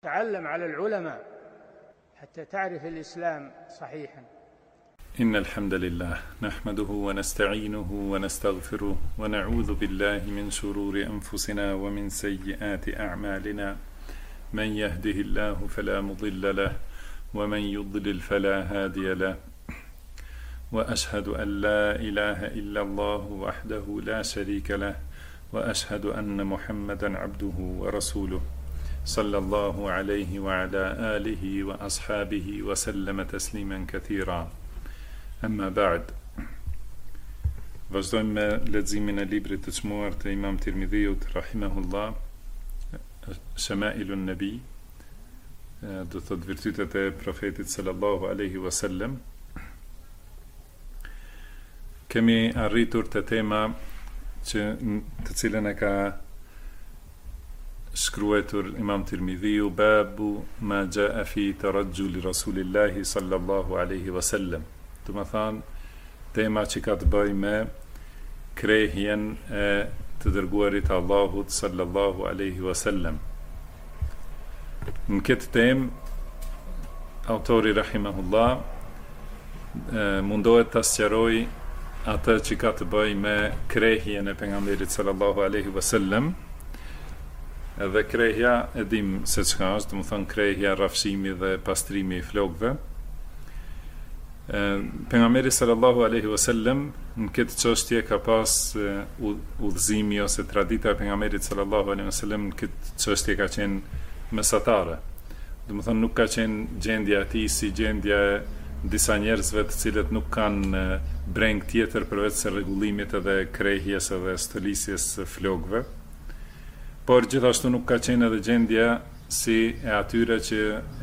تعلم على العلماء حتى تعرف الإسلام صحيحا. إن الحمد لله نحمده ونستعينه ونستغفره ونعوذ بالله من شرور أنفسنا ومن سيئات أعمالنا، من يهده الله فلا مضل له ومن يضلل فلا هادي له، وأشهد أن لا إله إلا الله وحده لا شريك له، وأشهد أن محمدا عبده ورسوله صلى الله عليه وعلى آله وأصحابه وسلم تسليما كثيرا. أما بعد. Vazhdojmë me leximin e librit të çmuar të Imam Tirmidhiut rahimahullah, Shama'ilun Nabi, do thot virtytet e profetit sallallahu alaihi wasallam. Kemi arritur te tema të cilën e ka shkruar Imam Tirmidhiu, babu ma jaa fi tarajjul Rasulillahi sallallahu alaihi wasallam. Do të thonë tema që ka të bëjë me krehjen e të dërguarit Allahut sallallahu alaihi wasallam. Në këtë temë autori rahimahullah mundohet ta sqarojë atë që ka të bëjë me krehjen e pejgamberit sallallahu alaihi wasallam. Edhe krehja e dim se çka është, do të thonë krehja, rrafshimi dhe pastrimi i flokëve. Pejgamberi sallallahu alaihi wasallam në këtë çështje ka pas udhëzimi ose tradita e pejgamberit sallallahu alaihi wasallam në këtë çështje ka qenë mesatare. Do të thonë nuk ka qenë gjendja e tij si gjendja e disa njerëzve të cilët nuk kanë breng tjetër përveç se rregullimit edhe krehjes edhe stolisjes së flokëve. Por gjithashtu nuk ka qenë edhe gjendja si e atyre që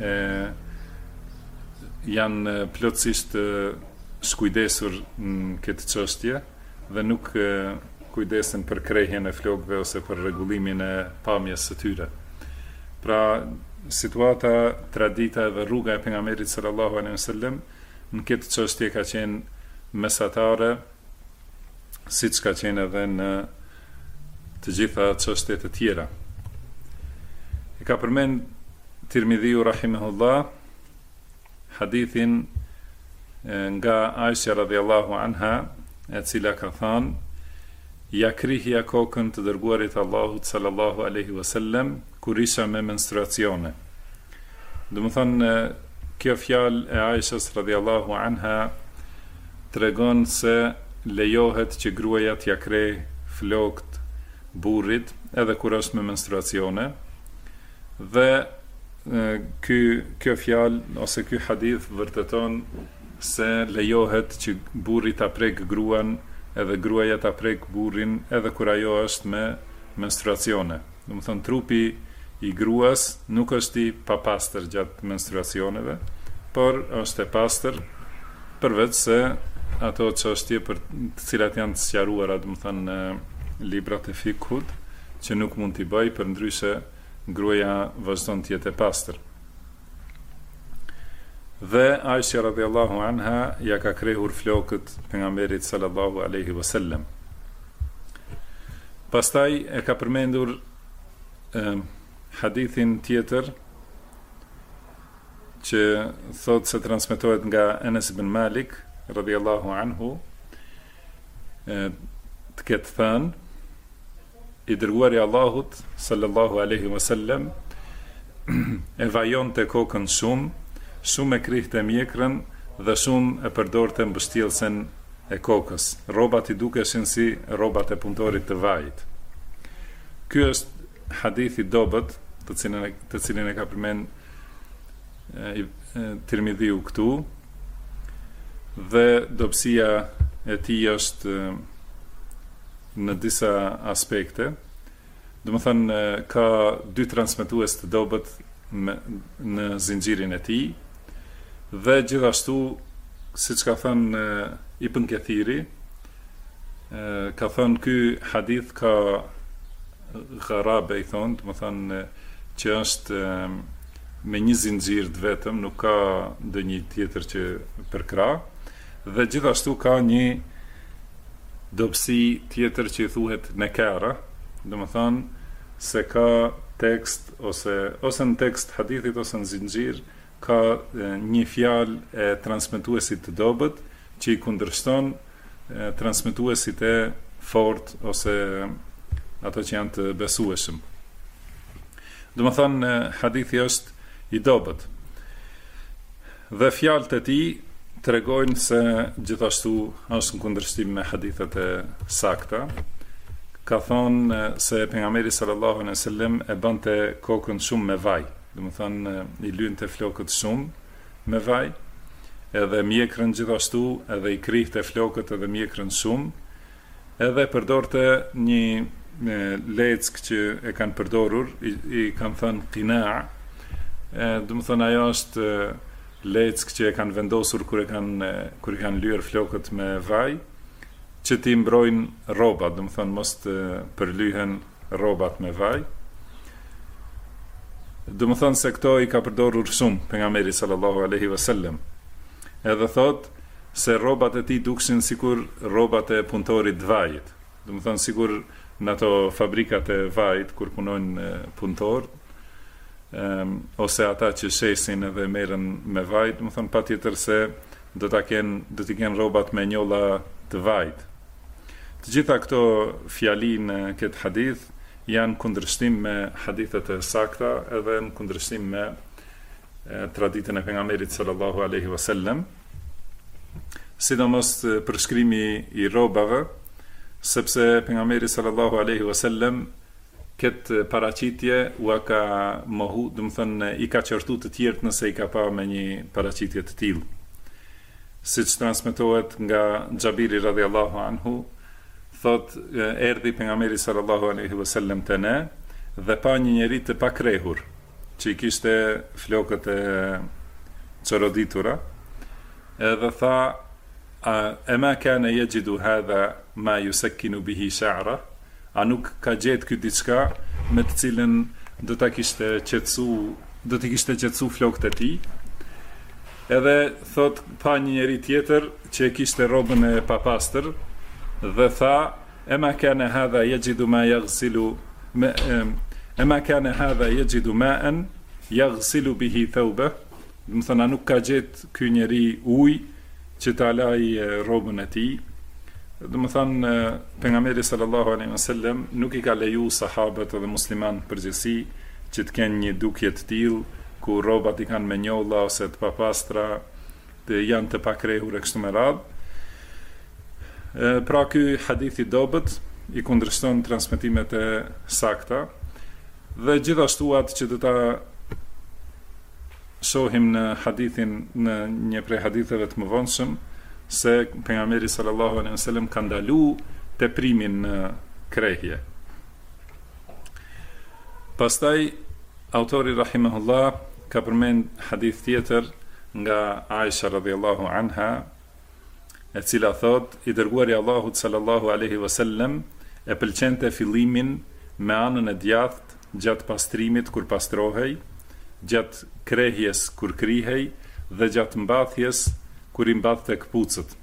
janë plotësisht shkujdesur në këtë çështje dhe nuk kujdesen për krehjen e flokëve ose për rregullimin e pamjes së tyre. Pra, situata, tradita dhe rruga e pejgamberit sallallahu alaihi wasallam në këtë çështje ka qenë mesatare, siç ka qenë edhe në të gjitha çështjet e tjera. E ka përmend Tirmidhiu rahimahullah hadithin nga Aisha radhiyallahu anha, e cila ka thënë: ja krihja kokën të dërguarit Allahut sallallahu alaihi wasallam kur isha me menstruacione. Do të thonë kjo fjalë e Aishas radhiyallahu anha tregon se lejohet që gruaja t'ja krejë flokët burrit edhe kur është me menstruacione, dhe kjo fjalë ose ky hadith vërteton se lejohet që burri ta prek gruan edhe gruaja ta prek burrin edhe kur ajo është me menstruacione. Do të thonë trupi i gruas nuk është i papastër gjatë menstruacioneve, por është e pastër përveç se ato çështje për të cilat janë të sqaruara, do të thonë në librat e fikhut, që nuk mund t'i bëj, përndryshe gruaja vazhdon të jetë e pastër. Dhe Aisha radhiyallahu anha ja ka krehur flokët pejgamberit sallallahu alaihi wasallam. Pastaj e ka përmendur hadithin tjetër që thot se transmetohet nga Enes ibn Malik radhiyallahu anhu, të ketë thënë: i dërguari Allahut sallallahu alaihi wasallam e vajonte kokën shumë e krihte mjekrën dhe shumë e përdorte mbështjellsen e kokës. Rrobat i dukeshin si rrobat e punëtorit të vajit. Ky është hadith i dobët, të cilin e ka përmend Tirmidhiu këtu, dhe dobësia e tij është në disa aspekte. Do të thënë ka dy transmetues të dobët në zinxhirin e tij, dhe gjithashtu, siç ka thënë Ibn Kathiri, ka thënë ky hadith ka gharabe, i thonë, do të thënë që është me një zinxhir të vetëm, nuk ka ndonjë tjetër që përkrah, dhe gjithashtu ka një dobësi tjetër që i thuhet nekara, do të thonë se ka tekst ose në tekst hadithit ose në zinxhir ka një fjalë e transmetuesit të dobët që i kundërshton transmetuesit e fort ose ato që janë të besueshëm. Do të thonë hadithi është i dobët. Dhe fjalët e tij tregojnë se gjithashtu është në kundërshtim me hadithet e sakta. Ka thonë se pejgamberi sallallahu alaihi wasallam e bante kokën shumë me vaj. Do të thonë i lynte flokët shumë me vaj, edhe mjekrën gjithashtu, edhe i krihte flokët edhe mjekrën shumë, edhe përdorte një leckë që e kanë përdorur, i kanë thënë qina. Do të thonë ajo është leckë që e kanë vendosur kur i kanë lyer flokët me vaj, që ti mbrojnë rrobat, do të thonë mos të përlyhen rrobat me vaj. Do të thonë se këto i ka përdorur shumë pejgamberi sallallahu alaihi wasallam. Edhe thot se rrobat e tij dukshin sikur rrobat e punëtorit të vajit. Do të thonë sikur në ato fabrikat e vajit kur punojnë punëtor, ose ata që shesin edhe merren me vaj, do të thonë patjetër se do t'i kenë rrobat me njolla të vajit. Të gjitha këto fjali në këtë hadith janë kundërshtim me hadithet e sakta edhe në kundërshtim me traditën e pejgamberit sallallahu alaihi wasallam, sidomos përshkrimi i rrobave, sepse pejgamberi sallallahu alaihi wasallam këtë paraqitje ua ka mohu, do të thënë i ka qortu të tjerët nëse i ka pa me një paraqitje të tillë. Siç transmetohet nga Xhabiri radhiyallahu anhu, thot erdhi pejgamberi sallallahu alaihi wasallam te ne dhe pa një njeri të pakrehur që i kishte flokët e çoroditura, edhe tha ema kana yajidu hadha ma yusakkinu bihi sha'ra, a nuk ka gjetë ky diçka me të cilën do t'i kishte qetësu flokët e tij. Edhe thot pa një njeri tjetër që e kishte rrobën e papastër, dhe tha ema kana hadha yajidu ma yaghsilu ema kana hadha yajidu ma'an yaghsilu bihi thawbah, do të thonë nuk ka gjetë ky njeri ujë që ta laj rrobën e tij. Do të thonë pejgamberi sallallahu alaihi wasallam nuk i ka leju sahabët edhe musliman përgjithësi që të kenë një dukje të tillë ku rrobat i kanë me njolla ose të papastra, të janë të pakrehur e kështu me radhë. Pra ky hadith i dobët i kundërshton transmetimet e sakta, dhe gjithashtu atë që do ta shohim në hadithin, në një prej haditheve të mëvonshëm, se pejgamberi sallallahu alaihi wasallam ka ndalu teprimin në krehje. Pastaj autori rahimahullah ka përmend hadith tjetër nga Aisha radhiyallahu anha, e cila thot i dërguari Allahut sallallahu alaihi wasallam e pëlqente fillimin me anën e djathtë gjatë pastrimit kur pastrohej, gjatë krehjes kur krihej dhe gjatë mbathjes kur i mbathte këpucët.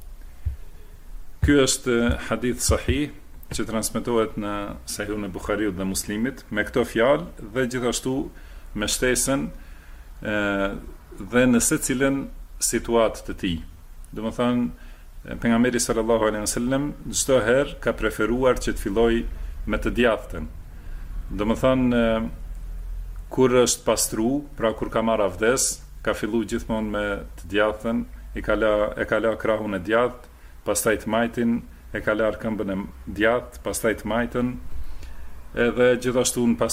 Ky është hadith sahih që transmetohet në Sahihun e Buhariut dhe Muslimit me këto fjalë dhe gjithashtu me shtesën dhe në secilën situatë të tij. Domethënë pejgamberi sallallahu alaihi wasallam çdo herë ka preferuar që të filloj me të djathtën. Domethënë kur është pastru, pra kur ka marrë avdes, ka fillu gjithmonë me të djathtën, e ka la krahun e djathtë, pastaj të majtin, e ka larë këmbën e djathtë, pastaj të majtën, edhe gjithashtu në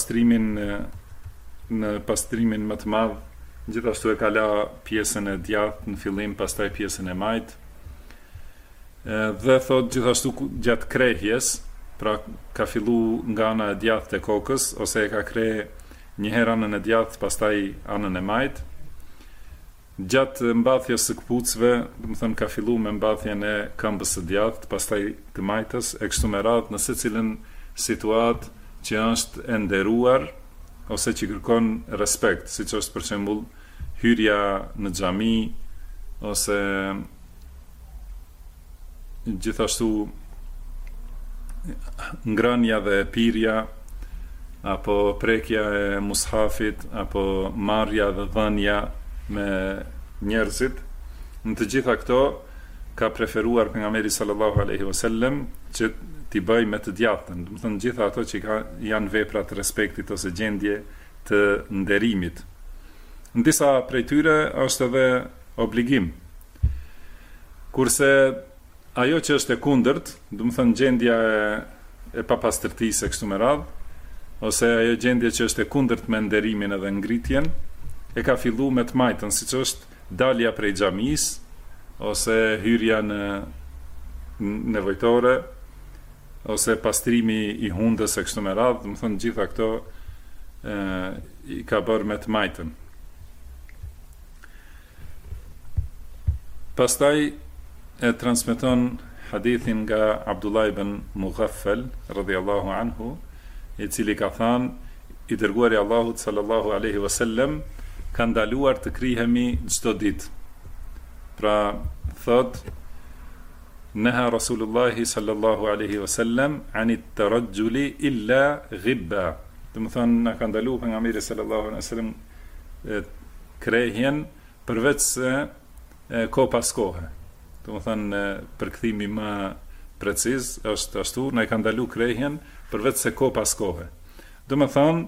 pastrimin më të madh, gjithashtu e ka la pjesën e djathtë në fillim, pastaj pjesën e majtë. Dhe thot gjithashtu gjatë krehjes, pra ka fillu nga ana e djathtë e kokës, ose e ka kreh një herë anën e djathtë, pastaj anën e majtë. Gjatë mbathjes së këpucëve, do të thënë ka fillu me mbathjen e këmbës së djathtë, pastaj të majtës, e kështu me radhë në secilën situatë që është e nderuar ose që kërkon respekt, siç është për shembull hyrja në xhami ose gjithashtu ngrënia dhe pirja, apo prekja e mushafit, apo marrja dhe dhënia me njerëzit. Në të gjitha këto ka preferuar pejgamberi sallallahu alaihi wasallam që t'i bëj me të djathtën. Do të thënë gjitha ato që janë vepra të respektit ose gjendje të nderimit. Në disa prej tyre është edhe obligim. Kurse ajo që është e kundërt, do të thënë gjendja e papastërtisë kështu me radhë, ose ajo gjendje që është e kundërt me nderimin edhe ngritjen, e ka fillu me të majtën, siç është dalja prej xhamisë, ose hyrja në nevojtore, ose pastrimi i hundës e kështu me radhë, do të thënë gjitha këto i ka bërë me të majtën. Pastaj e transmeton hadithin nga Abdullah ibn Mughaffal radhiyallahu anhu, i cili ka thënë, i dërguari Allahut sallallahu alaihi wasallam ka ndaluar të krihemi çdo ditë. Pra thot, neha Rasulullah sallallahu alaihi wasallam anit tarajjuli illa ghibba. Do të thonë na ka ndaluar pejgamberi sallallahu alaihi wasallam krehjen përveç se ko pas kohe. Do të thonë përkthimi më preciz është ashtu, na ka ndaluar krehjen përveç se ko pas kohe. Do të thonë,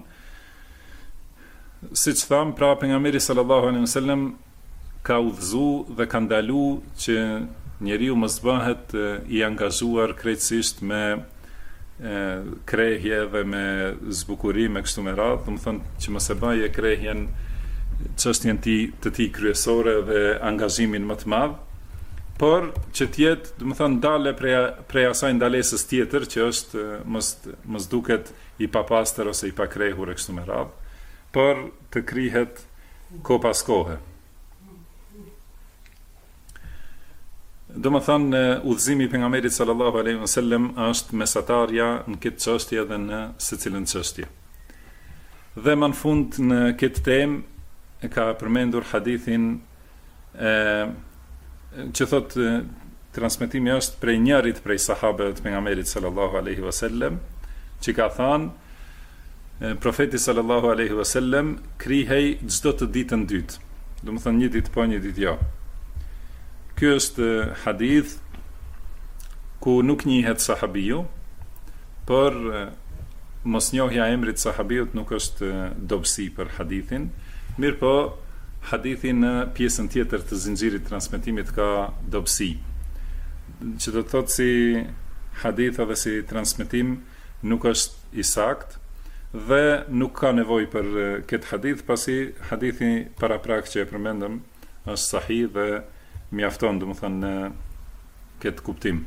siç tham, pra pejgamberi sallallahu alaihi wasallam ka udhëzu dhe ka ndalu që njeriu mos bëhet i angazhuar krejtësisht me krehje dhe me zbukurim e kështu me radhë, do të thonë që mos e bëje krehjen çështjen të tij kryesore dhe angazhimin më të madh, por që tjetë, do të thonë, dale prej asaj ndalesës tjetër që është mos duket i papastër ose i pakrehur e kështu me radhë, por të krihet ko pas kohe. Do të thonë, udhëzimi i pejgamberit sallallahu alaihi wasallam është mesatarja në këtë çështje dhe në secilën çështje. Dhe më në fund në këtë temë e ka përmendur hadithin që thot transmetimi është prej njërit prej sahabeve të pejgamberit sallallahu alaihi wasallam, që ka thënë profeti sallallahu alaihi wasallam krihej çdo të ditën dytë. Do të thonë një ditë po, një ditë jo. Ky është hadith ku nuk njihet sahabiu, por mosnjohja e emrit sahabiut nuk është dobësi për hadithin, mirë po hadithi në pjesën tjetër të zinxhirit transmetimit ka dobësi, që do të thotë si hadith dhe si transmetim nuk është i saktë dhe nuk ka nevojë për këtë hadith, pasi hadithi paraprak që e përmendëm është sahih dhe mjafton, do të thënë, në këtë kuptim.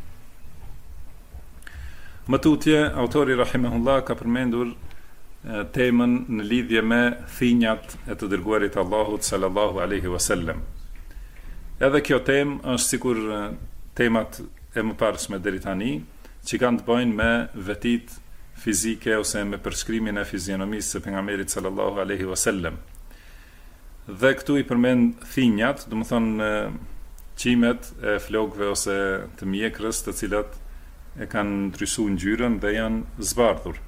Më tutje, autori rahimahullah ka përmendur temën në lidhje me thinjat e të dërguarit Allahut sallallahu alaihi wasallam. Edhe kjo temë është sikur temat e mëparshme deri tani, që kanë të bëjnë me vetit fizike ose me përshkrimin e fizionomisë së pejgamberit sallallahu alaihi wasallam. Dhe këtu i përmend thinjat, do të thonë qimet e flokëve ose të mjekrës, të cilat e kanë ndryshuar ngjyrën dhe janë zbardhur.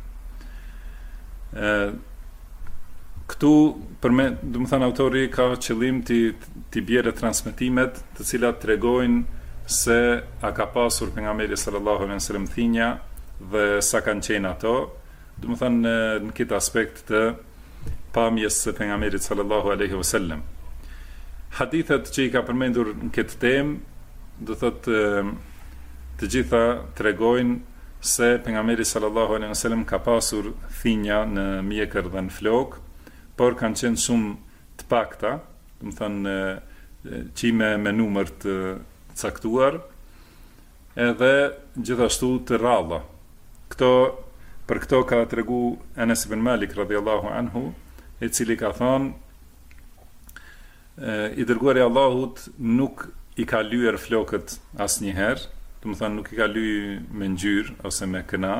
Këtu do të thënë autori ka qëllim t'i bjerë transmetimet të cilat tregojnë se a ka pasur pejgamberi sallallahu alaihi wasallam thinja dhe sa kanë qenë ato, do të thënë në këtë aspekt të pamjes së pejgamberit sallallahu alaihi wasallam. Hadithet që i ka përmendur në këtë temë do thotë të gjitha tregojnë se pejgamberi sallallahu alaihi wasallam ka pasur thinja në mjekër dhe në flok, por kanë qenë shumë të pakta, do të thënë qime me numër të caktuar, edhe gjithashtu të rralla. Për këto ka tregu Anas ibn Malik radhiyallahu anhu, i cili ka thënë i dërguari Allahut nuk i ka lyer flokët asnjëherë, do të thënë nuk i ka lyer me ngjyrë ose me këna,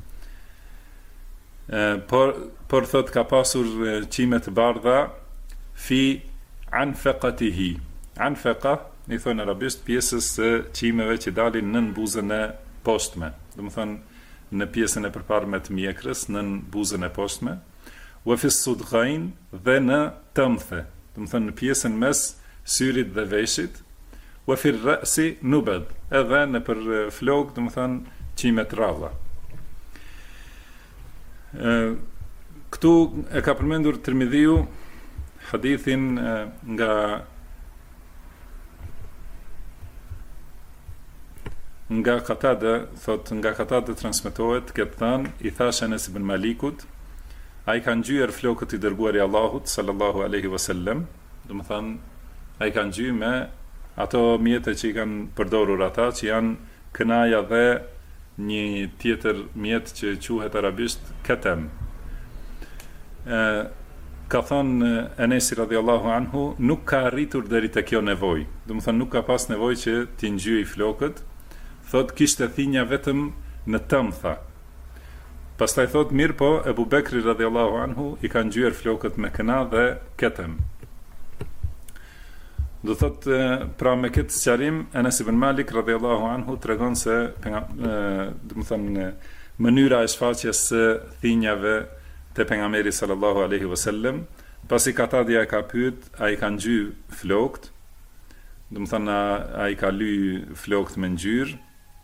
por thot ka pasur qime të bardha fi anfaqatihi. Anfaqa i thonë arabisht pjesës së qimeve që dalin nën buzën e poshtme, do të thënë në pjesën e përparme të mjekrës, në buzën e poshtme, wa fi sudghain dhe në tëmthe, do të thënë në pjesën mes syrit dhe veshit, wa fi ra'si nubad, edhe në për flok, do të thënë qime të rralla. Këtu e ka përmendur Tirmidhiu hadithin nga Qatada, thot nga Qatada transmetohet këtë thënë, i thash Enes ibn Malikut, ai ka ngjyer flokët i dërguari i Allahut sallallahu alaihi wasallam, do të thënë ai ka ngjyer me ato mjete që i kanë përdorur ata, që janë kënaja dhe një tjetër mjet që quhet arabisht ketem. Ka thënë Enesi radhiyallahu anhu, nuk ka arritur deri te kjo nevojë. Do të thënë nuk ka pas nevojë që t'i ngjyej flokët. Thot kishte thinja vetëm në tëmtha. Pastaj thot mirë po Ebu Bekri radhiyallahu anhu i ka ngjyer flokët me këna dhe ketem. Do thot pra me këtë sqarim Enes ibn Malik radhiyallahu anhu tregon se do të thënë mënyra e shfaqjes së thinjave te pejgamberi sallallahu alaihi wasallam, pasi Katadia ka pyet, ai ka ngjy flokët, do të thënë ai ka ly flokët me ngjyrë,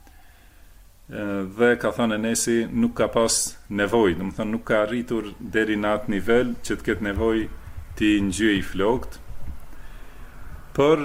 dhe ka thënë Enesi nuk ka pas nevojë, do të thënë nuk ka arritur deri në atë nivel që të ketë nevojë të ngjyej flokët. Por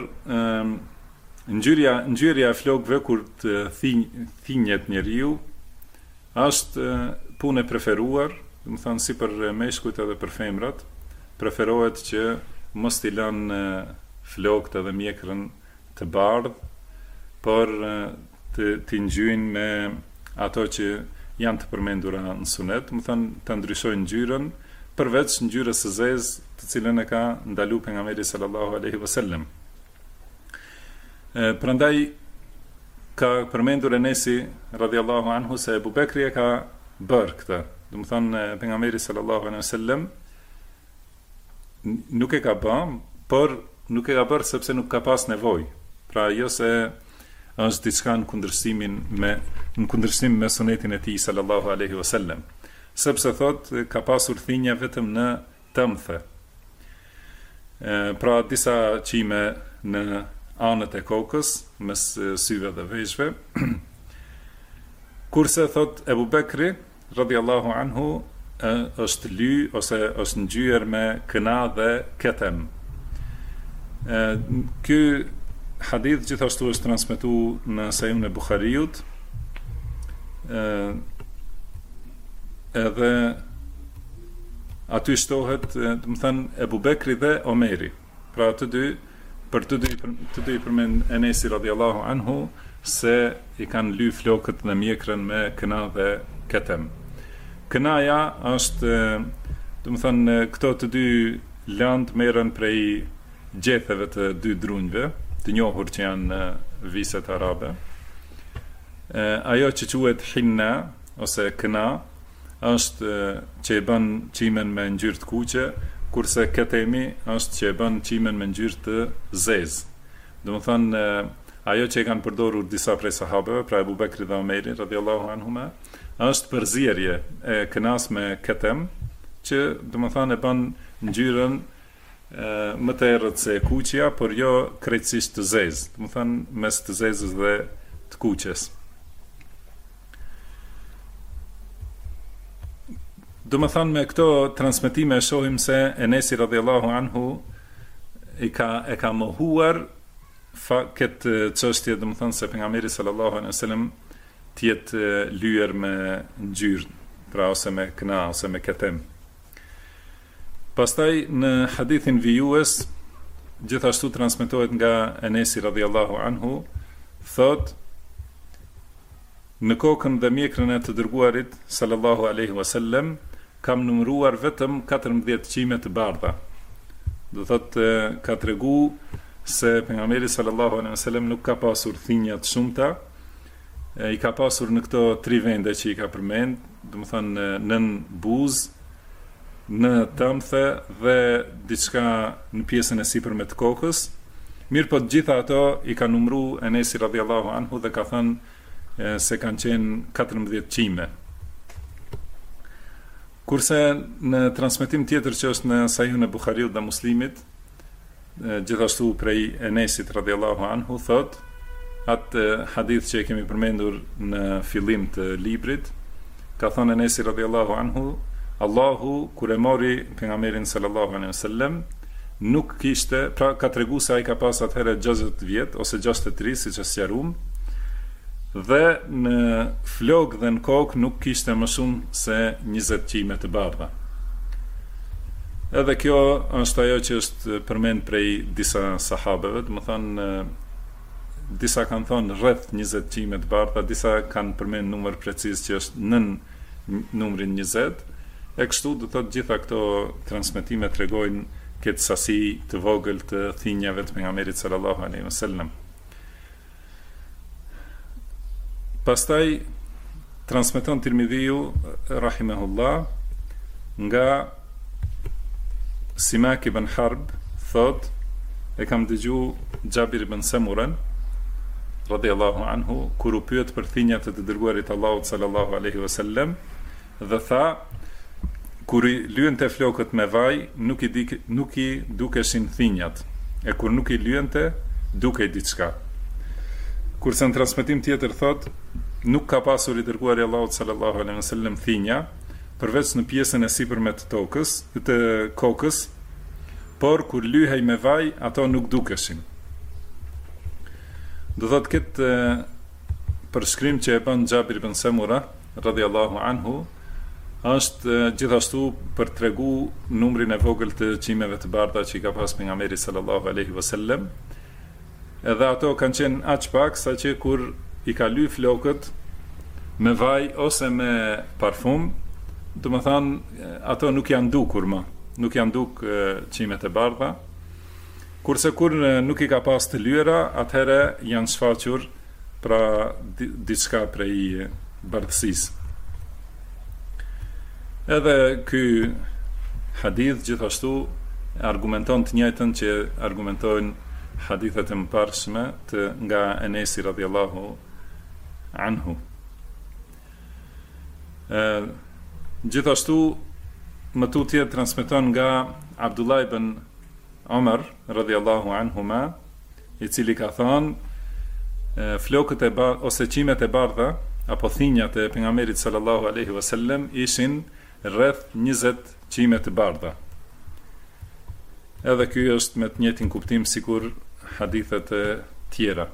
ngjyrja e flokëve kur të thinjet njeriu është punë e preferuar, do të thënë si për meshkujt edhe për femrat, preferohet që mos t'i lënë flokët edhe mjekrën të bardhë, por të ngjyjnë me ato që janë të përmendura në sunet, do të thënë të ndryshojnë ngjyrën, përveç ngjyrës së zezë, të cilën e ka ndalu pejgamberi sallallahu alaihi wasallam. Prandaj ka përmendur Enesi radhiyallahu anhu se Ebu Bekri e ka bërë këtë. Do të thënë pejgamberi sallallahu alaihi wasallam nuk e ka bërë, por nuk e ka bërë sepse nuk ka pas nevojë. Pra jo se është diçka në kundërshtim me sunetin e tij sallallahu alaihi wasallam. Sepse thot ka pasur thinja vetëm në tëmthe. Pra disa qime në anët e kokës, mes syve dhe veshve. Kurse thot Ebu Bekri radhiyallahu anhu është ly ose është ngjyer me këna dhe ketem. Ky hadith gjithashtu është transmetuar në Sahihun e Buhariut, edhe aty shtohet, do të thënë Ebu Bekri dhe Omeri. Pra të dy i përmend Enesi radhiyallahu anhu se i kanë ly flokët dhe mjekrën me këna dhe ketem. Kënaja është, do të thënë këto të dy land merren prej gjetheve të dy drunjve, të njohur që janë në viset arabe. Ajo që quhet hinna ose këna është që e bën qimen me ngjyrë të kuqe, kurse ketemi është që e bën qimen me ngjyrë të zezë. Do të thënë ajo që e kanë përdorur disa prej sahabeve, pra Ebu Bekri dhe Omeri radhiyallahu anhuma, është përzierje e kënas me ketem, që do të thënë e bën ngjyrën më të errët se kuqja, por jo krejtësisht të zezë, do të thënë mes të zezës dhe të kuqes. Do të thënë me këto transmetime shohim se Enesi radhiyallahu anhu e ka mohuar këtë çështje, do të thënë se pejgamberi sallallahu alaihi wasallam të jetë lyer me ngjyrë, pra ose me këna ose me ketem. Pastaj në hadithin vijues gjithashtu transmetohet nga Enesi radhiyallahu anhu, thot në kokën dhe mjekrën e të dërguarit sallallahu alaihi wasallam kam numëruar vetëm 14 qime të bardha. Do thot ka tregu se pejgamberi sallallahu alaihi wasallam nuk ka pasur thinja të shumta, i ka pasur në këto 3 vende që i ka përmend, do të thënë nën buzë, në tëmthe dhe diçka në pjesën e sipërme të kokës. Mirë po të gjitha ato i ka numëruar Enesi radhiyallahu anhu dhe ka thënë se kanë qenë 14 qime. Kurse në transmetim tjetër që është në Sahihun e Buhariut dhe Muslimit, gjithashtu prej Enesit radhiyallahu anhu, thot atë hadith që e kemi përmendur në fillim të librit, ka thënë Enesi radhiyallahu anhu, Allahu kur e mori pejgamberin sallallahu alaihi wasallam nuk kishte, pra ka tregu se ai ka pas atëherë 60 vjet ose 63 siç e sqaruam, dhe në flok dhe në kokë nuk kishte më shumë se 20 qime të bardha. Edhe kjo është ajo që është përmend prej disa sahabeve, do të thonë disa kanë thonë rreth 20 qime të bardha, disa kanë përmend numër preciz që është nën numrin 20. E kështu do thotë gjitha këto transmetime tregojnë këtë sasi të vogël të thinjave të pejgamberit sallallahu alaihi wasallam. Pastaj transmeton Tirmidhiu rahimahullah nga Simak ibn Harb, thot e kam dëgju Xhabir ibn Samuran radhiyallahu anhu kur u pyet për thinjat e të dërguarit Allahut sallallahu alaihi wasallam, dhe tha kur i lyente flokët me vaj nuk i dukeshin thinjat, e kur nuk i lyente dukej diçka. Kurse në transmetim tjetër thot nuk ka pasur i dërguari Allahut sallallahu alaihi wasallam thinja përveç në pjesën e sipërme të kokës, por kur lyhej me vaj ato nuk dukeshin. Do thot këtë përshkrim që e bën Xhabir ibn Samura radhiyallahu anhu është gjithashtu për tregu numrin e vogël të qimeve të bardha që i ka pas pejgamberi sallallahu alaihi wasallam. Edhe ato kanë qenë aq pak sa që kur i ka ly flokët me vaj ose me parfum, do të thonë ato nuk janë dukur më, nuk janë duk qimet e bardha. Kurse kur nuk i ka pas të lyera, atëherë janë shfaqur pra diçka prej bardhësisë. Edhe ky hadith gjithashtu argumenton të njëjtën që argumentojnë hadithet e mëparshme nga Enesi radhiyallahu anhu. Gjithashtu më tutje transmeton nga Abdullah ibn Omar radhiyallahu anhuma, i cili ka thënë flokët ose qimet e bardha apo thinjat e pejgamberit sallallahu alaihi wasallam ishin rreth 20 qime të bardha. Edhe ky është me të njëjtin kuptim sikur hadithet e tjera.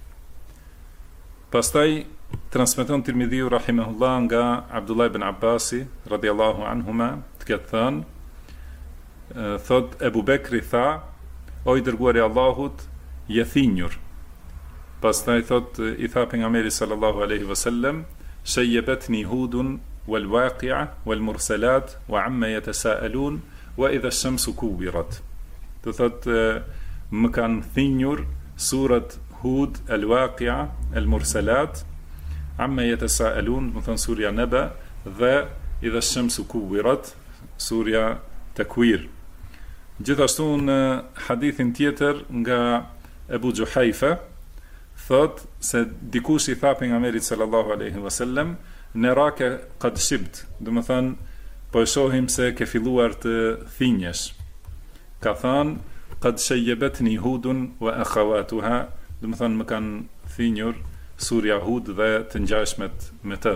Pastaj transmeton Tirmidhiu rahimahullah nga Abdullah ibn Abbasi radhiyallahu anhuma, të ketë thënë, thot Ebu Bekri tha, o i dërguari Allahut, je thinjur. Pastaj thot i tha pejgamberi sallallahu alaihi wasallam, shayyabetni hudun wal waqi'a wal mursalat wa amma yatasaalun wa idha ash-shamsu kuwirat. Do thot më kanë thinjur surat Hud, al-Waqi'a, al-Mursalat, amma yatasaalun, më thënë surja Naba, dhe idha ash-shamsu kuwirat, surja Takwir. Gjithashtu në hadithin tjetër nga Ebu Gjuhajfa, thot se dikush i tha pejgamberit sallallahu alaihi wasallam, nerake qad shibt, do të thënë po e shohim se ke filluar të thinjesh. Ka thënë qad shayyabetni Hudun wa akhawatuha, do të thënë më kanë thinjur surja Hud dhe të ngjashmet me të.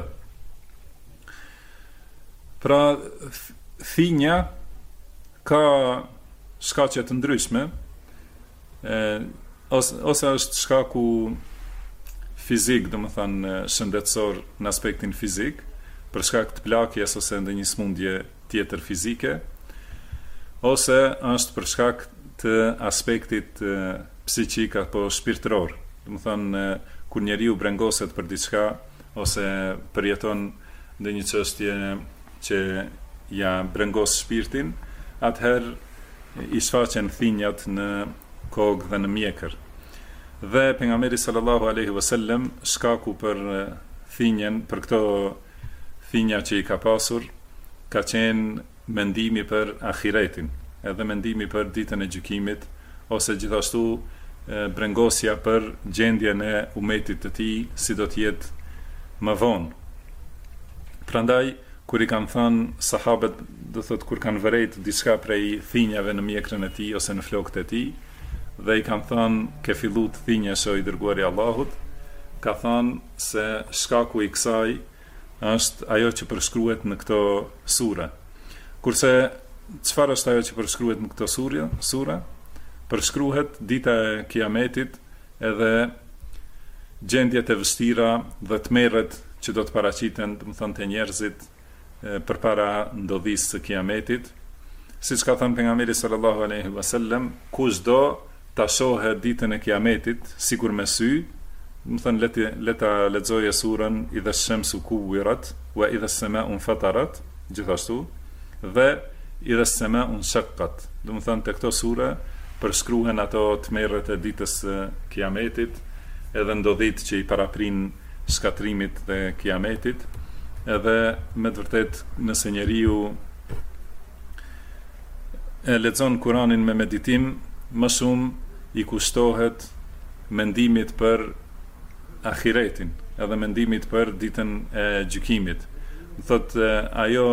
Pra thinja ka shkaqe të ndryshme, ose është shkaku fizik, do të thënë shëndetësor në aspektin fizik, për shkak të plakjes ose ndonjë smundje tjetër fizike, ose është për shkak të aspektit psiqik apo shpirtëror. Do të thënë kur njeriu brengoset për diçka ose përjeton ndonjë çështje që ja brengos shpirtin, atëherë i shfaqen thinjat në kokë dhe në mjekër. Dhe pejgamberi sallallahu alaihi wasallam shkaku për thinjen, për këto thinja që i ka pasur, ka qenë mendimi për ahiretin, edhe mendimi për ditën e gjykimit, ose gjithashtu brengosja për gjendjen e umetit të tij, si do të jetë më vonë. Prandaj kur i kanë thënë sahabët, do thot kur kanë vërejt diçka prej thinjave në mjekrën e tij ose në flokët e tij, dhe i kanë thënë ke fillu të thinjesh o i dërguari i Allahut, ka thënë se shkaku i kësaj është ajo që përshkruhet në këto sure. Kurse çfarë është ajo që përshkruhet në këto sure? Përshkruhet dita e Kiametit edhe gjendjet e vështira dhe tmerret që do të paraqiten, do të thonë te njerëzit përpara ndodhisë së Kiametit. Siç ka thënë pejgamberi sallallahu alaihi wasallam, kushdo ta shohë ditën e Kiametit sikur me sy, do të thonë leta lexoje surën idha shamsu kuwirat wa idha as-sama'u fatarat, gjithashtu, dhe idha as-sama'u shaqqat. Do të thonë te këto sure përshkruhen ato tmerret e ditës së Kiametit, edhe ndodhit që i paraprin shkatrimit dhe Kiametit, edhe me të vërtet nëse njeriu e lexon Kur'anin me meditim, më shumë i kushtohet mendimit për ahiretin, edhe mendimit për ditën e gjykimit. Thot ajo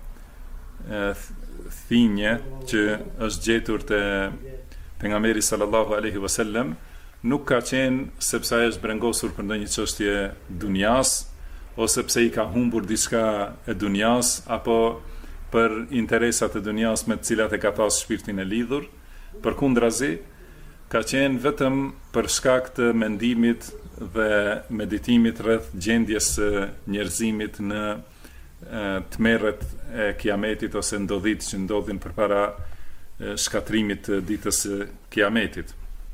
thinje që është gjetur te pejgamberi sallallahu alaihi wasallam nuk ka qenë sepse ai është brengosur për ndonjë çështje dunjas, ose pse i ka humbur diçka e dunjas, apo për interesat e dunjas me të cilat e ka pas shpirtin e lidhur. Përkundrazi, ka qenë vetëm për shkak të mendimit dhe meditimit rreth gjendjes së njerëzimit në tmerret e Kiametit ose ndodhit që ndodhin përpara shkatrimit të ditës së Kiametit.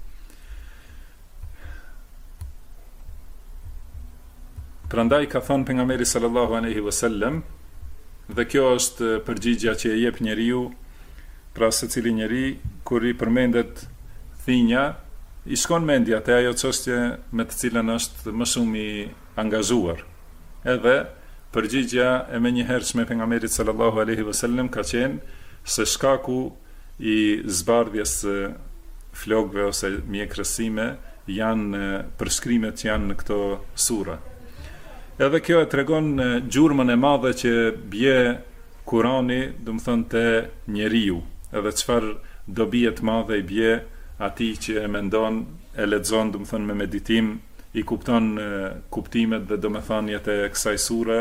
Prandaj ka thënë pejgamberi sallallahu alaihi wasallam, dhe kjo është përgjigjja që e jep njeriu, pra secili njeri kur i përmendet thinja, i shkon mendja te ajo çështje me të cilën është më shumë i angazhuar. Edhe përgjigjja e menjëhershme e pejgamberit sallallahu alaihi wasallam ka qenë se shkaku i zbardhjes së flokëve ose mjekrësime janë përshkrimet që janë në këto sura. Edhe kjo e tregon gjurmën e madhe që bie Kurani, do të thonë te njeriu, edhe çfarë dobi të madhe i bie atij që e mendon, e lexon, do të thonë me meditim, i kupton kuptimet dhe domethënjet e kësaj sure.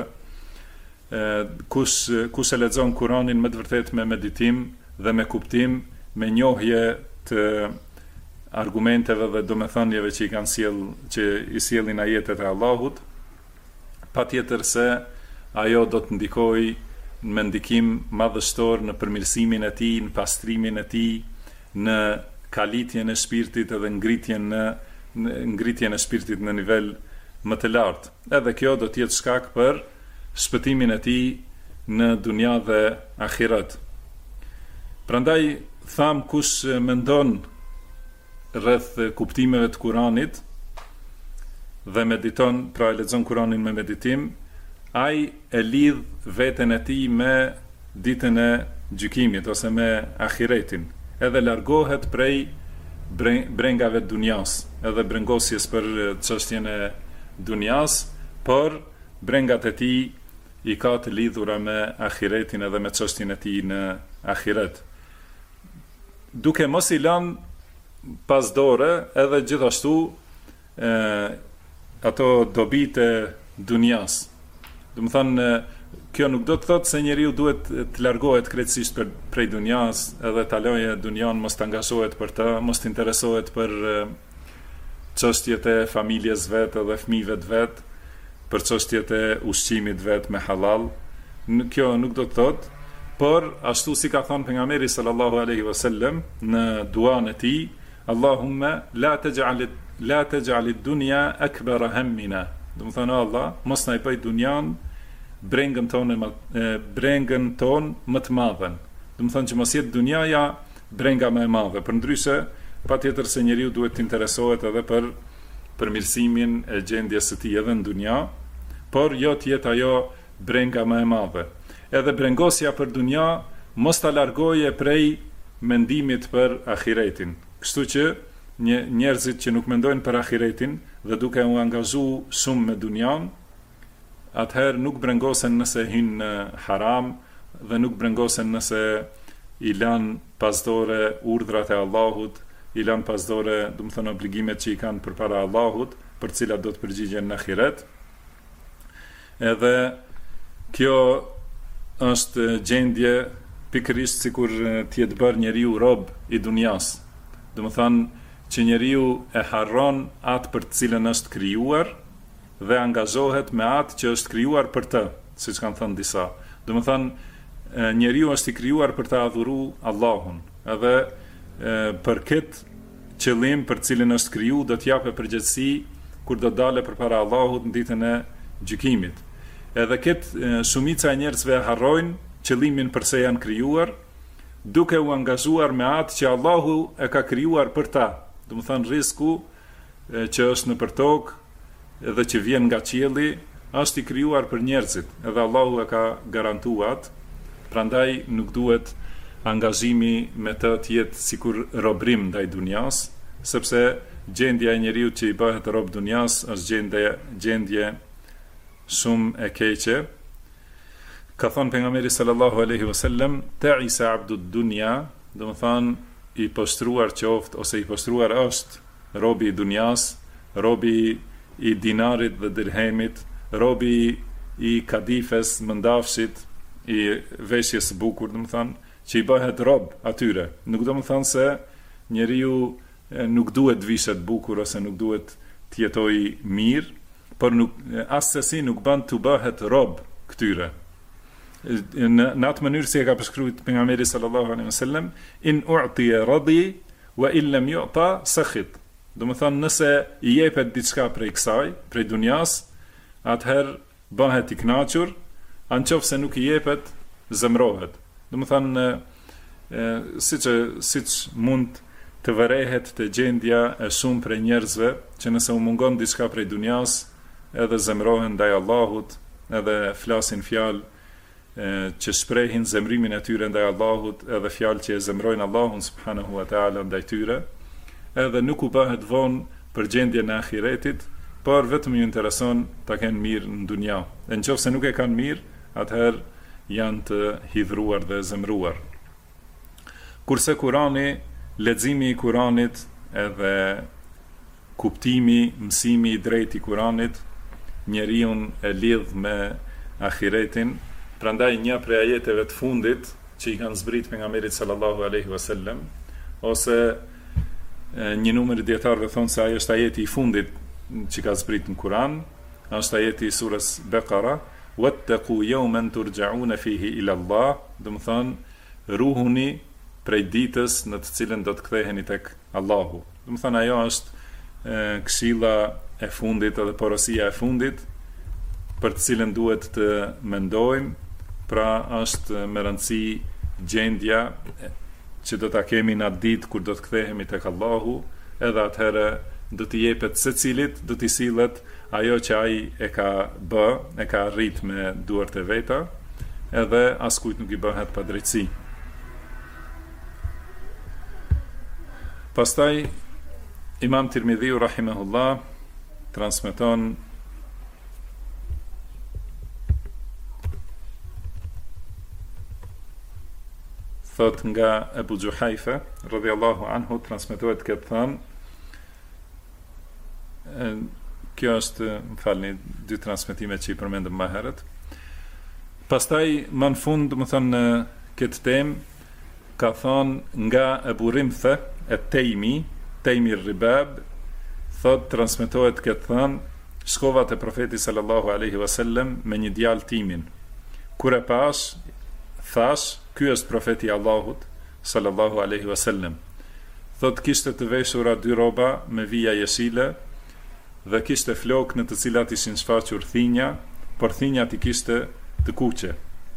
Kush e lexon Kuranin me të vërtetë me meditim dhe me kuptim, me njohje të argumenteve dhe domethënieve që i kanë që i sjellin ajetet e Allahut, patjetër se ajo do të ndikojë me ndikim madhështor në përmirësimin e tij, në pastrimin e tij, në kalitjen e shpirtit edhe ngritjen e shpirtit në nivel më të lartë. Edhe kjo do të jetë shkak për shpëtimin e tij në dunja dhe ahiret. Prandaj tham kush mendon rreth kuptimeve të Kuranit dhe mediton, pra e lexon Kuranin me meditim, ai e lidh veten e tij me ditën e gjykimit ose me ahiretin, edhe largohet prej brengave të dunjas, edhe brengosjes për çështjen e dunjas, por brengat e tij i ka të lidhura me ahiretin edhe me çështjen e tij në ahiret. Duke mos i lënë pas dore edhe gjithashtu ato dobit e dunjas. Do të thonë, kjo nuk do të thotë se njeriu duhet të largohet krejtësisht prej dunjas, edhe ta lojë dunjan, mos të angazhohet për të, mos të interesohet për çështjet e familjes vet edhe fëmijëve të vet, për çështjet e ushqimit vet me halal. Kjo nuk do të thotë, por ashtu si ka thënë pejgamberi sallallahu alaihi wasallam në duan e tij, Allahumma la taj'al ad-dunya akbara hammina. Do të thonë, Allah, mos na i bëj dunjan brengën ton më të madhen. Do të thonë që mos jetë dunjaja brenga më e madhe. Përndryshe, patjetër se njeriu duhet të interesohet edhe për përmirësimin e gjendjes së tij edhe në dunja, por jo të jetë ajo brenga më e madhe. Edhe brengosja për dunja mos ta largoje prej mendimit për ahiretin. Kështu që njerëzit që nuk mendojnë për ahiretin dhe duke u angazhu shumë me dunjan, atëherë nuk brengosen nëse hyn në haram dhe nuk brengosen nëse i lan pasdore urdhrat e Allahut, i lan pasdore, do të thonë obligimet që i kanë përpara Allahut, për cilat do të përgjigjen në ahiret. Edhe kjo është gjendje pikërisht sikur të jetë bërë njeriu rob i dunjas. Do të thonë që njeriu e harron atë për të cilën është krijuar dhe angazhohet me atë që është krijuar për të, siç kanë thënë disa. Do të thonë njeriu është i krijuar për të adhuruar Allahun, edhe për këtë qëllim për cilin është kriju do të japë përgjegjësi kur do dalë përpara Allahut në ditën e gjykimit. Edhe këtë shumica e njerëzve harrojnë qëllimin përse janë krijuar, duke u angazhuar me atë që Allahu e ka krijuar për ta. Do të thonë risku që është nëpër tokë edhe që vjen nga qielli është i krijuar për njerëzit, edhe Allahu e ka garantuar. Prandaj nuk duhet angazhimi me të jetë sikur robrim ndaj dunjas, sepse gjendja e njeriu që i bëhet rob dunjas është gjendje shumë e keqe. Ka thënë pejgamberi sallallahu alaihi wasallam, ta'isa abdud dunya, do të thonë i postruar qoftë ose i postruar është robi i dunjas, robi i dinarit dhe dirhemit, robi i kadifes, mëndafshit, i veshjes së bukur, do të thonë, që i bëhet rob atyre. Nuk do të thonë se njeriu nuk duhet vishet bukur ose nuk duhet të jetojë mirë, por nuk asesi nuk bën të bëhet rob këtyre. Në atë mënyrë si e ka përshkruajtur pejgamberi sallallahu alaihi wasallam, in u'tiya radi wa in lam yu'ta sakhit. Do të thonë nëse i jepet diçka prej kësaj, prej dunjas, atëherë bëhet i kënaqur, anëse nuk i jepet zemrohet. Do të thonë siç mund të vërehet të gjendja e shumë prej njerëzve që nëse u mungon diçka prej dunjas, edhe zemrohen ndaj Allahut, edhe flasin fjalë që shprehin zemrimin e tyre ndaj Allahut, edhe fjalë që e zemrojnë Allahun subhanahu wa taala ndaj tyre, edhe nuk u bëhet vonë për gjendjen e ahiretit, por vetëm ju intereson ta kenë mirë në dunja. E nëse nuk e kanë mirë, atëherë janë të hidhruar dhe zemruar. Kurse Kurani, leximi i Kuranit edhe kuptimi, mësimi i drejtë i Kuranit njeriu e lidh me ahiretin. Prandaj një prej ajeteve të fundit që i kanë zbrit pejgamberit sallallahu alaihi wasallam, ose një numër i dietarëve thonë se ai është ajeti i fundit që ka zbrit në Kur'an, është ajeti i surës Beqara, wattaqu yawman turja'una fihi ila Allah, do të thonë ruhuni prej ditës në të cilën do të ktheheni tek Allahu. Do të thonë ajo është këshilla e fundit edhe porosia e fundit për të cilën duhet të mendojmë, pra është me rëndësi gjendja që do ta kemi në atë ditë kur do të kthehemi tek Allahu, edhe atëherë do t'i jepet secilit, do t'i sillet ajo që ai e ka arrit me duart e veta, edhe askujt nuk i bëhet pa drejtësi. Pastaj Imam Tirmidhiu rahimahullah transmeton thot nga Ebu Gjuhajfe radhiyallahu anhu, transmetohet këtë thënë, kjo është, më falni, dy transmetime që i përmendëm më herët. Pastaj më në fund, më thënë në këtë temë, ka thënë nga Ebu Rimthe e Tejmi Ribab, thot transmetohet këtë thënë, shkova te profeti sallallahu alaihi wasallam me një djalë timin. Kur e pash, thash, ky është profeti i Allahut sallallahu alaihi wasallam. Thot kishte të veshura dy rroba me vija jeshile dhe kishte flokë në të cilat ishin shfaqur thinja, por thinjat i kishte të kuqe.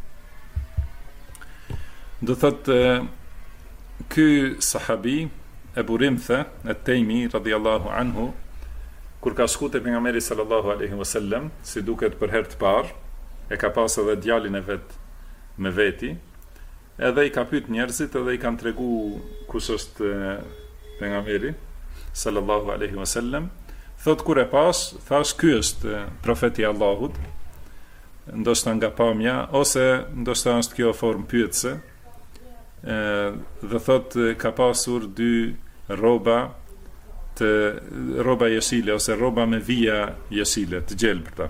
Do thot ky sahabi Ebu Rimthe et-Tejmi radhiyallahu anhu, kur ka shku te pejgamberi sallallahu alaihi wasallam, si duket për herë të parë, e ka pas edhe djalin e vet me veti, edhe i ka pyet njerëzit edhe i kanë tregu kush është pejgamberi sallallahu alaihi wasallam. Thot kur e pas, thash ky është profeti i Allahut. ndoshta nga pamja, ose ndoshta është kjo formë pyetëse, dhe thot ka pasur 2 rroba rroba jeshile ose rroba me vija jeshile të gjelbërta.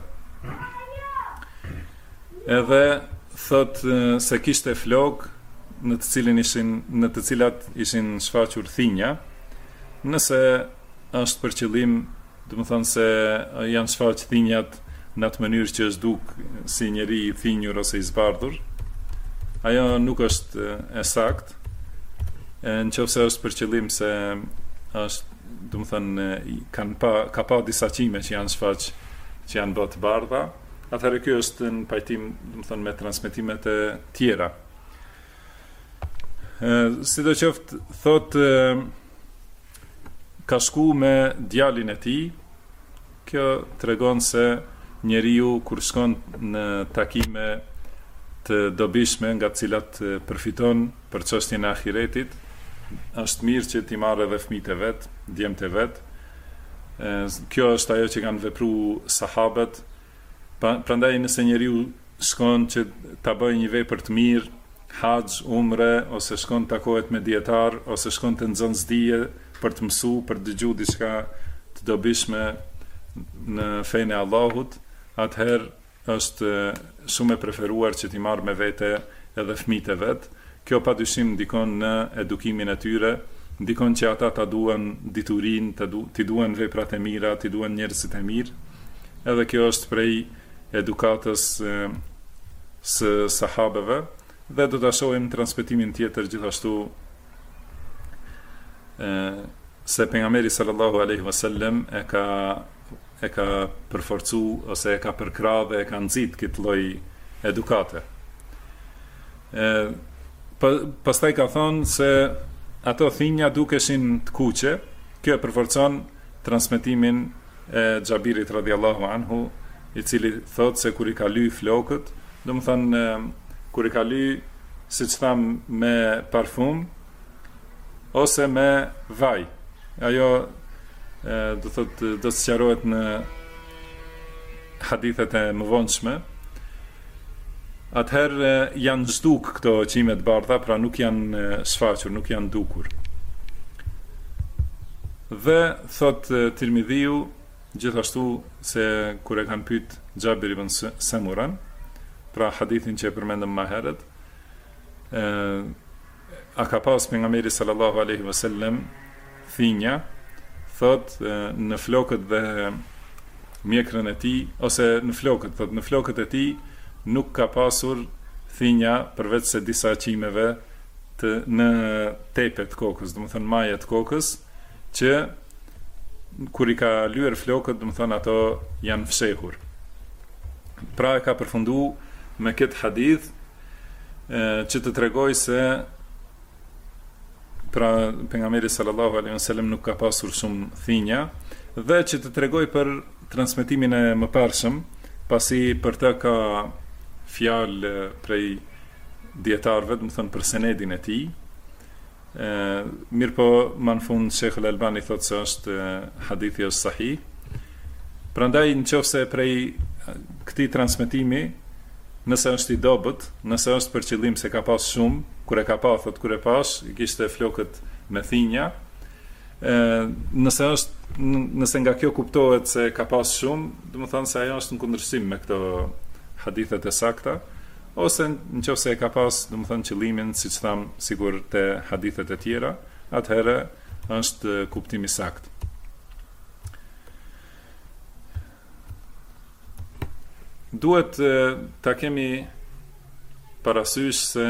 Edhe thot se kishte flok në të cilat ishin shfaqur thinja, nëse është për qëllim, do të thonë se janë shfaq thinjat në atë mënyrë që është duk si njeri i thinjur ose i zbardhur, ajo nuk është e sakt. Nëse është për qëllim se është, do të thonë, ka pa disa qime që janë shfaq që janë bërë të bardha, atëherë kjo është në pajtim, do të thonë, me transmetimet e tjera. Sidoqoftë, thot ka shku me djalin e tij. Kjo tregon se njeriu kur shkon në takime të dobishme nga të cilat përfiton për çështjen e ahiretit, është mirë që t'i marrë edhe fëmijët e vet, djemtë e vet. Kjo është ajo që kanë vepruar sahabët. Prandaj nëse njeriu shkon që ta bëjë një vepër të mirë, haxh, umre, ose shkon takohet me dietar, ose shkon të nxënës dije për të mësuar, për të dëgjuar diçka të dobishme në fenë e Allahut, atëherë është shumë e preferuar që t'i marrë me vete edhe fëmijët e vet. Kjo padyshim ndikon në edukimin e tyre, ndikon që ata ta duan diturinë, t'i duan veprat e mira, t'i duan njerëzit e mirë. Edhe kjo është prej edukatës së sahabeve, dhe do ta shohim transmetimin tjetër gjithashtu se pejgamberi sallallahu alaihi wasallam e ka përforcu ose e ka përkrah dhe e ka nxit këtë lloj edukate. Pastaj ka thonë se ato thinja dukeshin të kuqe. Kjo përforcon transmetimin e Xhabirit radhiyallahu anhu, i cili thot se kur i ka ly flokët, do të thonë kur i ka ly, siç tham, me parfum ose me vaj. Ajo do të sqarohet në hadithet e mëvonshme. Atëherë janë zhduk këto qime të bardha, pra nuk janë shfaqur, nuk janë dukur. Dhe thot Tirmidhiu gjithashtu se kur e kanë pyet Xhabir ibn Samuran, pra hadithin që e përmendëm më herët, a ka pas pejgamberi sallallahu alaihi wasallam thinja, thot në flokët dhe mjekrën e tij, ose në flokët e tij nuk ka pasur thinja përveç se disa qimeve në tepet të kokës, do të thonë majet të kokës, që kur i ka lyer flokët, do të thonë ato janë fshehur. Pra e ka përfundu me këtë hadith që të tregoj se pra pejgamberi sallallahu alaihi wasallam nuk ka pasur shumë thinja, dhe që të tregoj për transmetimin e mëparshëm, pasi për të ka fjalë prej dietarëve, do të thonë për senedin e tij. Mirë po, më në fund Sheikh Al-Albani thot se është hadithi është sahih. Prandaj nëse prej këtij transmetimi, nëse është i dobët, nëse është për qëllim se ka pas shumë, kur e ka pa, thot kur e pas, i kishte flokët me thinja. Nëse nga kjo kuptohet se ka pas shumë, do të thonë se ajo është në kundërshtim me këto hadithet e sakta, ose nëse e ka pas, do të thonë qëllimin, siç tham, sigur te hadithet e tjera, atëherë është kuptimi sakt. Duhet ta kemi parasysh se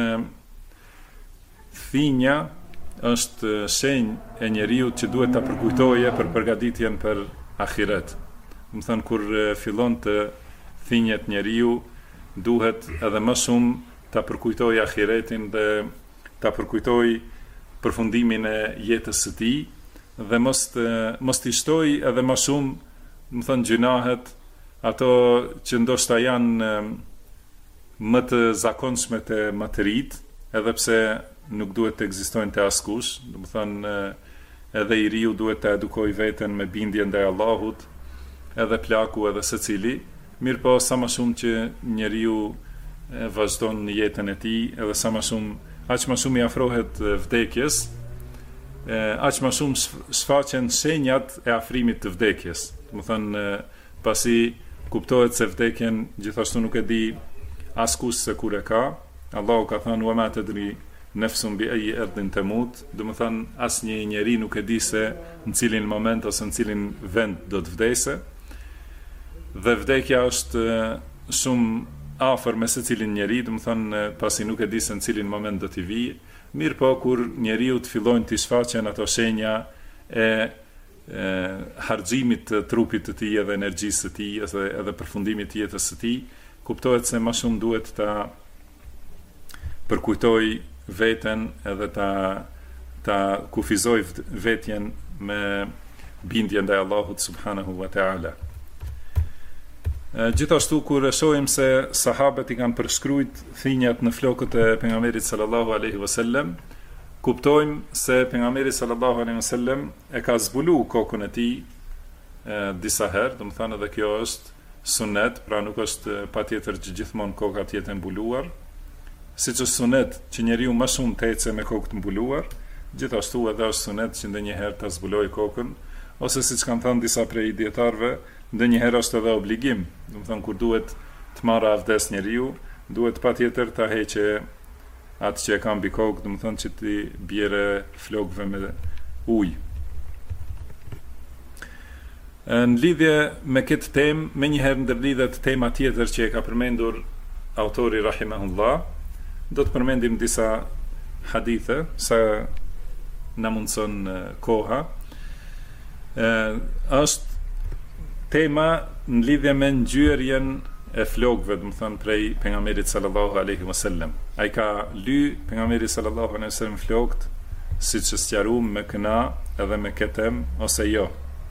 thinja është shenjë e njeriut që duhet ta përkujtoje për përgatitjen për ahiret. Do të thonë kur fillon të thinjet njeriu, duhet edhe më shumë ta përkujtoj ahiretin dhe ta përkujtoj përfundimin e jetës së tij, dhe mos t'i shtoj edhe më shumë, do të thonë, gjunahet, ato që ndoshta janë më të zakonshme të materit, edhe pse nuk duhet të ekzistojnë të askush. Do të thonë, edhe i riu duhet të edukoj veten me bindje ndaj Allahut, edhe plaku edhe secili, mirë po sa më shumë që njeriu vazhdon në jetën e tij, edhe sa më shumë, aq më shumë i afrohet vdekjes, aq më shumë shfaqen shenjat e afrimit të vdekjes. Do të thënë, pasi kuptohet se vdekjen gjithashtu nuk e di askush se kur e ka. Allahu ka thënë: "Wa ma tadri nafsun bi ayyi ardin tamut", do të thënë asnjë njeri nuk e di se në cilin moment ose në cilin vend do të vdesë. Dhe vdekja është shumë afër me secilin njeri, do të thënë pasi nuk e di se në cilin moment do t'i vijë. Mirë po kur njeriu të fillojnë të shfaqen ato shenja e harxhimit të trupit të tij edhe energjisë së tij edhe përfundimit të jetës së tij, kuptohet se më shumë duhet ta përkujtoj veten edhe ta kufizoj vetjen me bindje ndaj Allahut subhanahu wa taala. Gjithashtu kur e shohim se sahabët i kanë përshkruajt thinjat në flokët e pejgamberit sallallahu alaihi wasallam, kuptojmë se pejgamberi sallallahu alaihi wasallam e ka zbulu kokën e tij disa herë, do të thënë edhe kjo është sunet, pra nuk është patjetër që gjithmonë koka të jetë e mbuluar, siç është sunet që njeriu më shumë të ecë me kokë të mbuluar, gjithashtu edhe është sunet që ndonjëherë ta zbulojë kokën, ose siç kanë thënë disa prej dietarëve, ndonjëherë është edhe obligim, do të thënë kur duhet të marrë avdes njeriu, duhet patjetër ta heqë atë që e ka mbi kokë, do të thënë që ti bjerë flokëve me ujë. Në lidhje me këtë temë, menjëherë ndërlidhet tema tjetër që e ka përmendur autori rahimahullah, do të përmendim disa hadithe sa na mundson koha. Është tema në lidhje me ngjyrjen e flokëve, do të thënë prej pejgamberit sallallahu alaihi wasallam. Ai ka ly pejgamberi sallallahu alaihi wasallam flokët siç është sqaruar me këna edhe me ketem ose jo.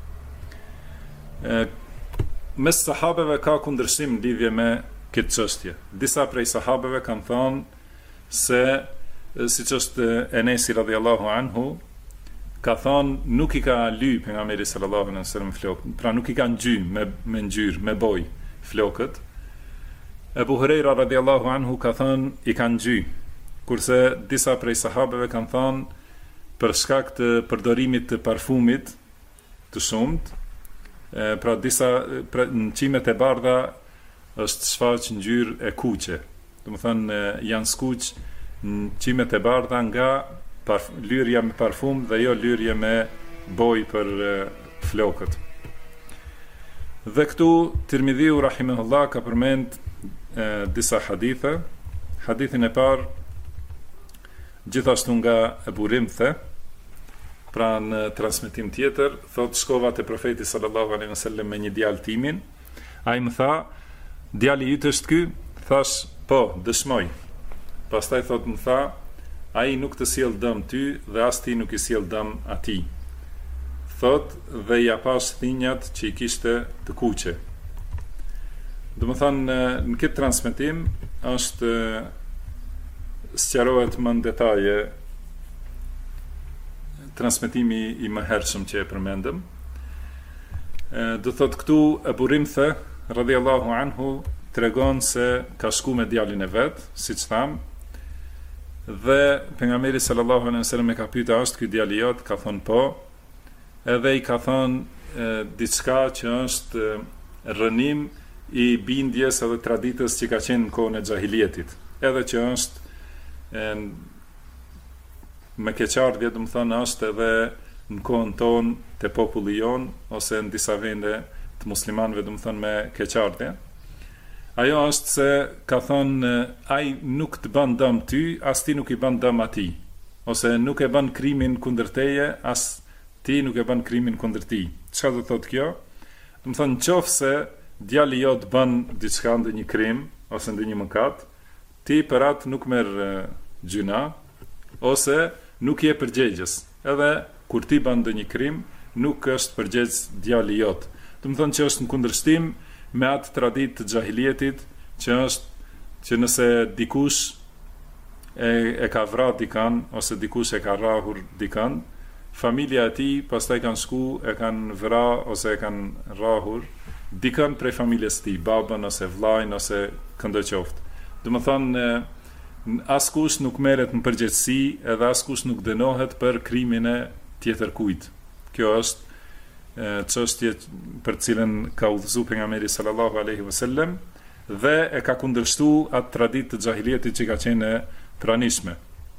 Mes sahabeve ka kundërshtim në lidhje me këtë çështje. Disa prej sahabeve kanë thënë se siç është Enesi radhiyallahu anhu, ka thënë nuk i ka ly pejgamberi sallallahu alaihi wasallam flokët, pra nuk i ka ngjyrë me ngjyrë, me bojë flokët. Ebu Hurajra radhiyallahu anhu ka thënë i kanë ngjyrë, kurse disa prej sahabeve kanë thënë për shkak të përdorimit të parfumit të shumt, pra disa në qimet e bardha është shfaq ngjyrë e kuqe. Do të thënë janë skuq në qimet e bardha nga lyrja me parfum dhe jo lyrje me bojë për flokët. Dhe këtu Tirmidhiu rahimahullah ka përmend disa hadithe. Hadithin e parë gjithashtu nga Ebu Rimthe, pra në transmetim tjetër, thot shkova te profeti sallallahu alaihi wasallam me një djalë timin. Ai më tha: "Djali yt është ky?" Thash: "Po, dëshmoj." Pastaj thot më tha: "Ai nuk të sjell dëm ty dhe as ti nuk i sjell dëm atij." Thot dhe ja pas thinjat që i kishte të kuqe. Do të thënë në këtë transmetim është sqarohet më në detaje transmetimi i mëhershëm që e përmendëm. Do thot këtu Ebu Rimthe radhiyallahu anhu tregon se ka shku me djalin e vet, siç tham, dhe pejgamberi sallallahu alaihi wasallam e ka pyetur: "A është ky djali jot?" Ka thonë po. Edhe i ka thonë diçka që është rënim i bindjes edhe traditës që ka qenë në kohën e xahilietit, edhe që është me keqardhje, do të thonë është edhe në kohën tonë te populli jon ose në disa vende të muslimanëve, do të thonë me keqardhje. Ajo është se ka thonë ai nuk të bën dëm ty, as ti nuk i bën dëm atij, ose nuk e bën krimin kundër teje, as ti nuk e bën krimin kundër tij. Çfarë do thotë kjo? Do të thonë nëse djali jot bën diçka, ndonjë krim ose ndonjë mëkat, ti për atë nuk merr gjuna ose nuk je përgjegjës. Edhe kur ti bën ndonjë krim, nuk është përgjegjës djali jot. Do të thonë që është në kundërshtim me atë traditë të xahilietit, që është që nëse dikush e ka vrarë dikan ose dikush e ka rrahur dikan, familja e tij pastaj kanë shku e kanë vrarë ose e kanë rrahur dikën prej familjes tij, babën ose vllajën ose këndo qoftë. Do të thonë askush nuk merret në përgjegjësi edhe askush nuk dënohet për krimin e tjetër kujt. Kjo është çështje për cilën ka udhëzuar pejgamberi sallallahu alaihi wasallam dhe e ka kundërshtuar atë traditë të xahilietit që ka qenë e pranishme.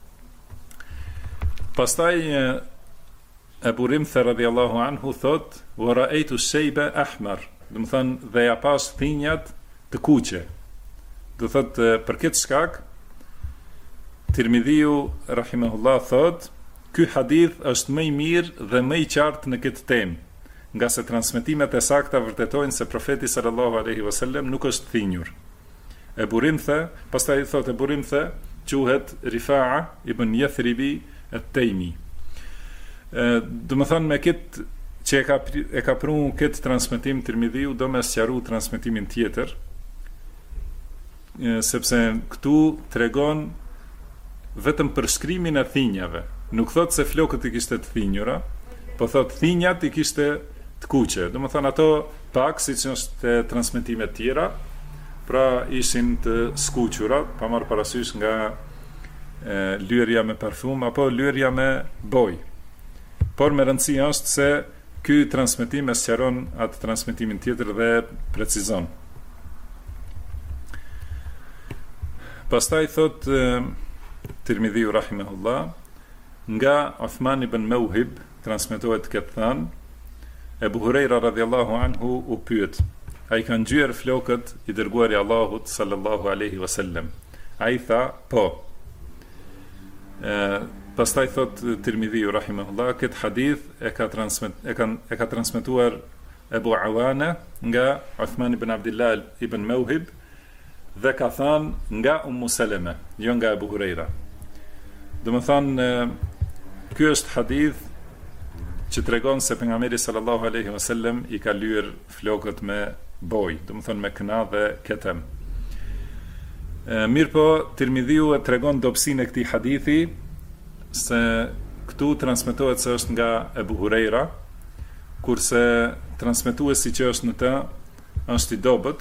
Pastaj Ebu Rimthe radhiyallahu anhu thot: "Wa ra'aytu shayba ahmar", do të thonë dhe ja pas thinjat të kuqe. Do thot për këtë shkak Tirmidhiu rahimahullah thot: "Ky hadith është më i mirë dhe më i qartë në këtë temë, nga se transmetimet e sakta vërtetojnë se profeti sallallahu alaihi wasallam nuk është thinjur." Ebu Rimthe, pastaj thot Ebu Rimthe quhet Rifa'a ibn Yathribi at-Taymi. Do më thonë me këtë që e ka prunu këtë transmetim Tirmidhiu, do me sqaru transmetimin tjetër, sepse këtu tregon vetëm për shkrimin e thinjave. Nuk thot se flokët i kishte të thinjura, po thot thinjat i kishte të kuqe. Do më thonë ato pak, si që është transmetimet tjera, pra ishin të skuqura, pa marrë parasysh nga lyerja me parfum apo lyerja me boj. Por me rëndësi është se ky transmetim e sqaron atë transmetimin tjetër dhe precizon. Pastaj thot Tirmidhiu rahimahullah, nga Uthman ibn Mawhib transmetohet këtë thënë: Ebu Hurajra radhiyallahu anhu u pyet: "A i kanë ngjyrë flokët i dërguari i Allahut sallallahu alaihi wasallam?" Ai tha: "Po." Pastaj thot Tirmidhiu rahimahullah, këtë hadith e ka transmetuar Ebu Awana nga Uthman ibn Abdullah ibn Mawhib dhe ka thënë nga Ummu Salama, jo nga Ebu Hurajra. Do të thonë ky është hadith që tregon se pejgamberi sallallahu alaihi wasallam i ka lyer flokët me boj, do të thonë me këna dhe ketem. Mirë po, Tirmidhiu e tregon dobësinë e këtij hadithi, se këtu transmetohet se është nga Ebu Hurajra, kurse transmetuesi që është në të është i dobët,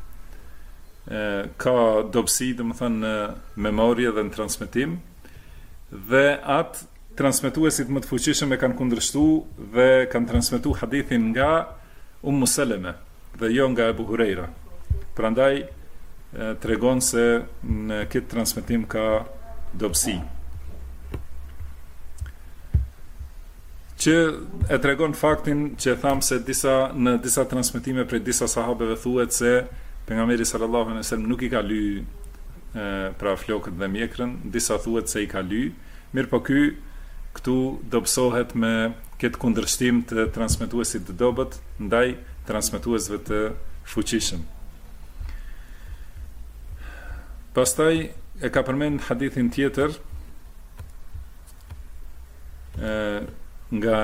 ka dobësi, do të thonë në memorie dhe në transmetim, dhe atë transmetuesit më të fuqishëm e kanë kundërshtuar dhe kanë transmetuar hadithin nga Ummu Salama dhe jo nga Ebu Hurajra. Prandaj tregon se në këtë transmetim ka dobësi. Që e tregon faktin që tham se në disa transmetime prej disa sahabeve thuhet se pejgamberi sallallahu alaihi wasallam nuk i ka ly pra flokët dhe mjekrën, disa thuhet se i ka ly. Mirë po këtu dobësohet me këtë kundërshtim të transmetuesit të dobët ndaj transmetuesve të fuqishëm. Pastaj e ka përmend hadithin tjetër nga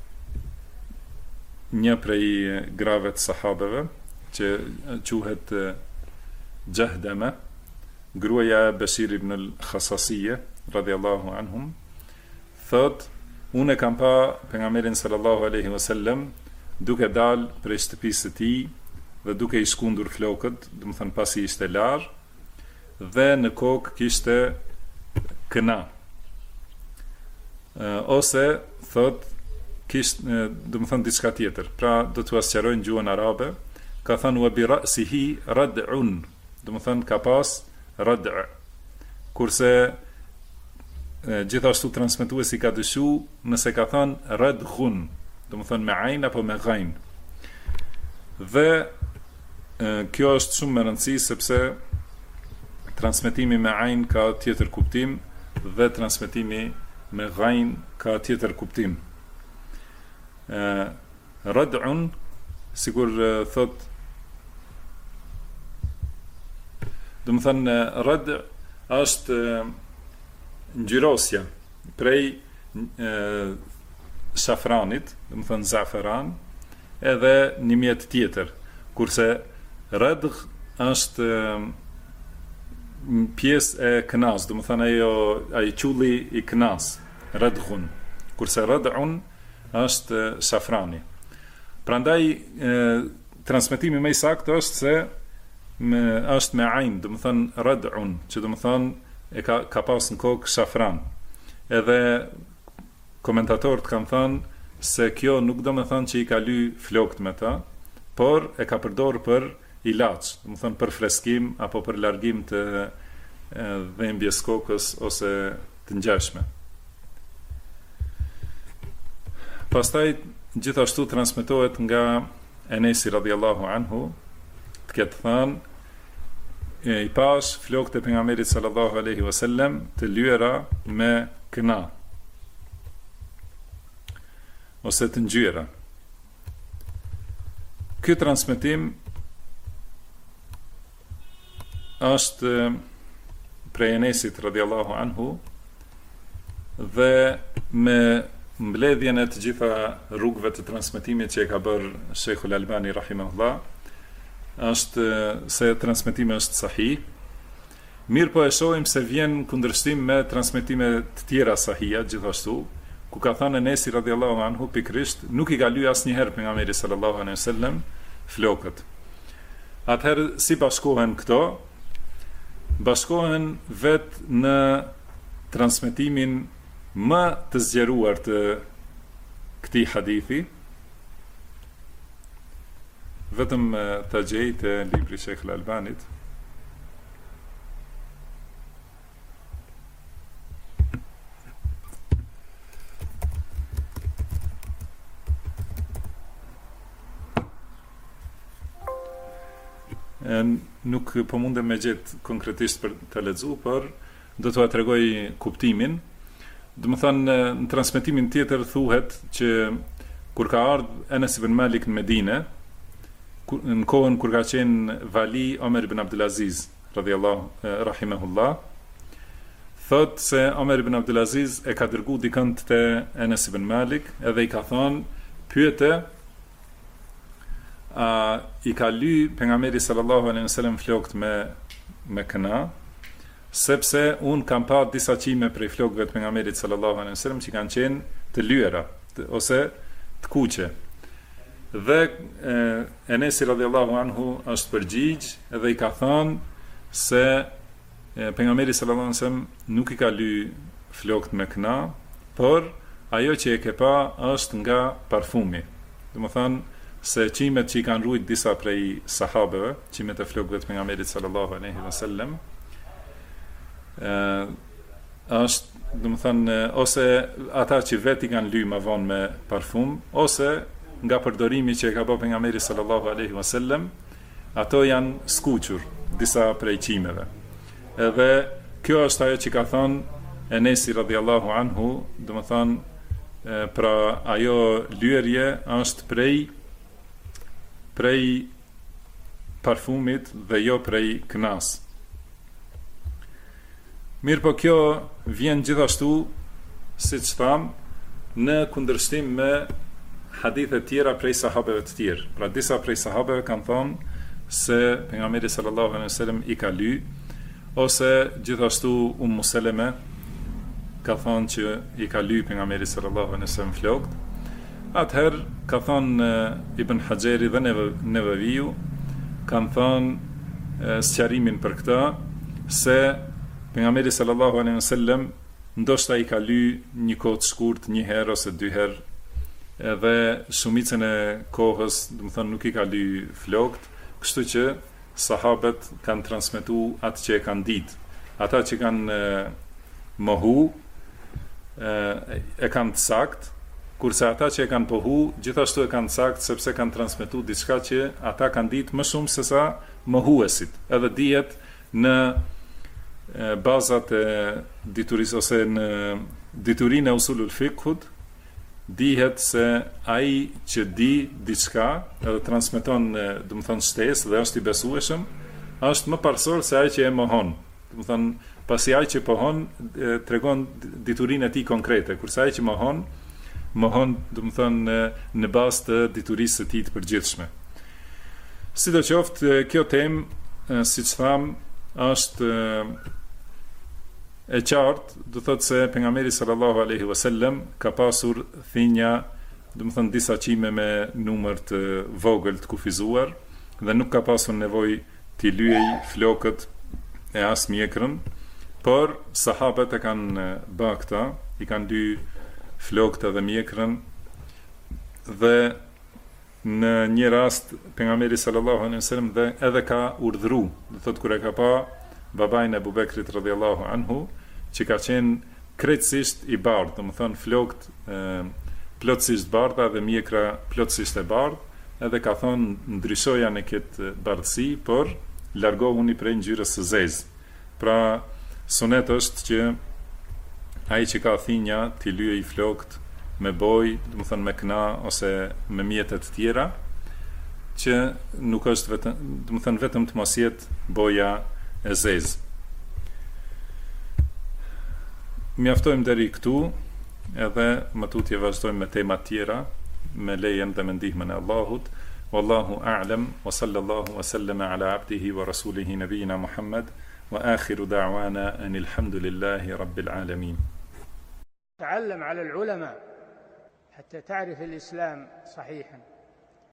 një prej grave të sahabeve që quhet Jahdama, gruaja e Bashir ibn al-Khasasiyye radhiyallahu anhum, thot: "Unë kam pa pejgamberin sallallahu alaihi wasallam duke dal prej shtëpisë së tij dhe duke i shkundur flokët, do të thënë pasi ishte larë, dhe në kokë kishte këna. Ose thot kishte, do të thënë diçka tjetër. Pra do t'u sqarojnë gjuhën arabe, ka thënë wa bi ra'sihi rad'un, do të thënë ka pas rad'. Kurse gjithashtu transmetuesi ka dyshu nëse ka thënë radghun, do të thënë me ajn apo me ghain. Dhe kjo është shumë më rëndësi sepse transmetimi me ajn ka tjetër kuptim dhe transmetimi me ghain ka tjetër kuptim. Rad'un, sigur thot, do të thënë rad' është ngjyrosja prej safranit, do të thënë zaferan, edhe një mjet tjetër, kurse radgh është pjesë e kënas, do të thënë ai qulli i kënas, radghun, kurse rad'un është safrani. Prandaj transmetimi më i saktë është se është me ajn, do të thonë rad'un, që do të thonë e ka pas në kokë shafran. Edhe komentatorët kanë thënë se kjo nuk do të thonë që i ka ly flokt me ta, por e ka përdorur për ilaç, do të thonë për freskim apo për largim të dhimbjes kokës ose të ngjashme. Pastaj gjithashtu transmetohet nga Enesi radhiyallahu anhu, të ketë thënë i pash flokët e pejgamberit sallallahu alaihi wasallam të lyera me këna ose të ngjyra. Ky transmetim është prej Enesit radhiyallahu anhu dhe me mbledhjen e të gjitha rrugëve të transmetimit që e ka bërë Sheikhul Albani rahimahullah, është se transmetimi është sahih. Mirë po e shohim se vjen kundërshtim me transmetime të tjera sahija gjithashtu, ku ka thënë Enesi radhiyallahu anhu pikrisht nuk i ka lyer asnjëherë pejgamberi sallallahu alaihi wasallam flokët. Atëherë si bashkohen këto? Bashkohen vetë në transmetimin më të zgjeruar të këtij hadithi, vetëm ta gjej te libri Sheikh Al-Albanit. Nuk po mundem me gjetë konkretisht për të lexuar, por do t'ua tregoj kuptimin. Do të thonë në transmetimin tjetër thuhet që kur ka ardhur Enes ibn Malik në Medinë, në kohën kur ka qenë vali Omer ibn Abdulaziz radhiyallahu rahimahullah, thot se Omer ibn Abdulaziz e ka dërguar dikën te Enes ibn Malik edhe i ka thonë pyete i ka ly pejgamberi sallallahu alaihi wasallam flokët me këna, sepse un kam pa disa qime prej flokëve të pejgamberit sallallahu alaihi wasallam që kanë qenë të lyera ose të kuqe. Dhe Enesi radhiyallahu anhu është përgjigj edhe i ka thënë se pejgamberi sallallahu alaihi wasallam nuk i ka ly flokët me këna, por ajo që e ke pa është nga parfumi. Domethënë se qimet që i kanë rujt disa prej sahabeve, qimet e flokëve të pejgamberit sallallahu alaihi wasallam, është, domethënë, ose ata që vetë i kanë ly më vonë me parfum, ose nga përdorimi që e ka bërë pejgamberi sallallahu alaihi wasallam, ato janë skuqur disa prej qimeve. Edhe kjo është ajo që ka thënë Enesi radhiyallahu anhu, domethënë pra ajo lyerje është prej parfumit dhe jo prej kënas. Mirë po kjo vjen gjithashtu, siç tham, në kundërshtim me hadithe tjera prej sahabeve të tjerë. Pra disa prej sahabeve kanë thonë se pejgamberi sallallahu alaihi wasallam i ka ly, ose gjithashtu Seleme ka thonë që i ka ly pejgamberi sallallahu alaihi wasallam flokët. Atëherë ka thonë Ibn Hajeri dhe Neveviu kanë thonë sqarimin për këtë se pejgamberi sallallahu alaihi wasallam ndoshta i ka ly një kohë të shkurt, një herë ose dy herë, edhe shumicën e kohës, do të thonë, nuk i ka ly flokët, kështu që sahabët kanë transmetuar atë që e kanë ditë. Ata që kanë mohu e kanë të saktë, kurse ata që e kanë pohu gjithashtu e kanë saktë, sepse kanë transmetuar diçka që ata kanë ditë më shumë se sa mohuesit. Edhe dihet në bazat e diturisë ose në diturinë e usulul fiqhut, dihet se ai që di diçka edhe transmeton, do të thonë, shtesë dhe është i besueshëm, është më parsor se ai që e mohon. Do të thonë, pasi ai që pohon tregon diturinë e tij konkrete, kurse ai që mohon, do të thonë, në bazë të diturisë së tij të përgjithshme. Sidoqoftë, kjo temë, siç tham, është e qartë, do thotë se pejgamberi sallallahu alaihi wasallam ka pasur thinja do të thënë disa qime me numër të vogël të kufizuar dhe nuk ka pasur nevojë t'i lyej flokët e as mjekrën, por sahabët e kanë bë këta, i kanë ly flokët edhe mjekrën dhe në një rast pejgamberi sallallahu alaihi wasallam dhe edhe ka urdhëruar, do thotë kur e ka pa babain e Abu Bekrit radhiyallahu anhu, që ka qenë krejtësisht i bardhë, do të thonë flokët plotësisht bardha dhe mjekra plotësisht e bardhë, edhe ka thonë ndryshoja në këtë bardhësi, por largohuni prej ngjyrës së zezë. Pra sunet është që ai që ka thinja t'i lyej flokët me bojë, do të thonë me kna ose me mjete të tjera, që nuk është vetëm, do të thonë vetëm të mos jetë boja e zezë. Mjaftojmë deri këtu, edhe më tutje vazhdojmë me tema tjera, me lejen dhe me ndihmën e Allahut. Wallahu a'lam, wa sallallahu wa sallama ala abdihi wa rasulihi nabiyina Muhammad, wa akhiru da'wana anil hamdulillahi rabbil alamin. تعلم على العلماء حتى تعرف الإسلام صحيحا.